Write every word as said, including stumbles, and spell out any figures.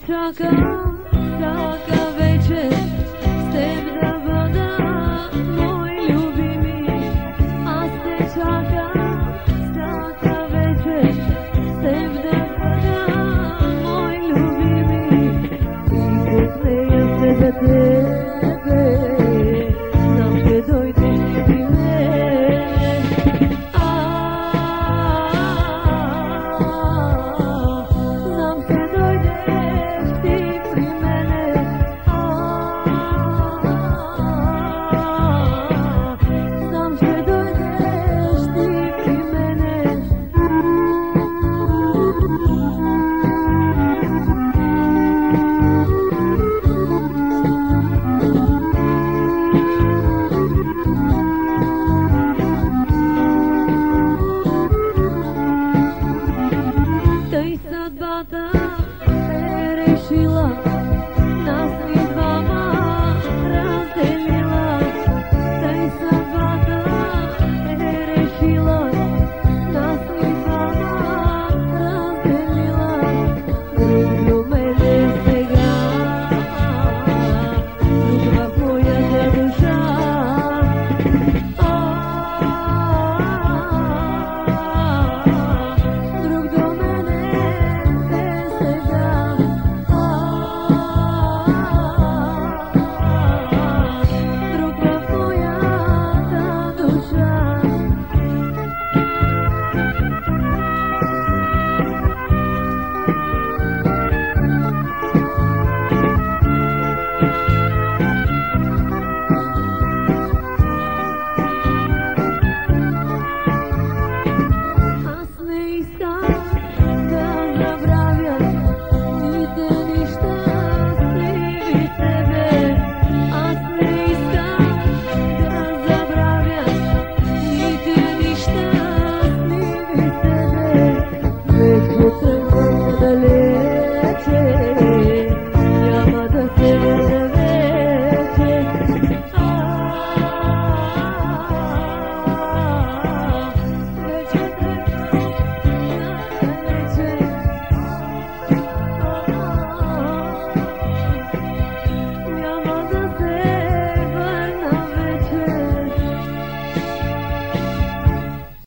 čakam svaka večer s tem da voda moj ljubimi, a te čakam svaka večer s tem da voda moj ljubimi, i posmejem se za tebe, znam će dojdeš ti mene. Съдбата е решила, нас ни двама разделила. Тъй съдбата е решила, нас ни двама разделила. Друг до мене сега, друг в моята душа. Аз не искам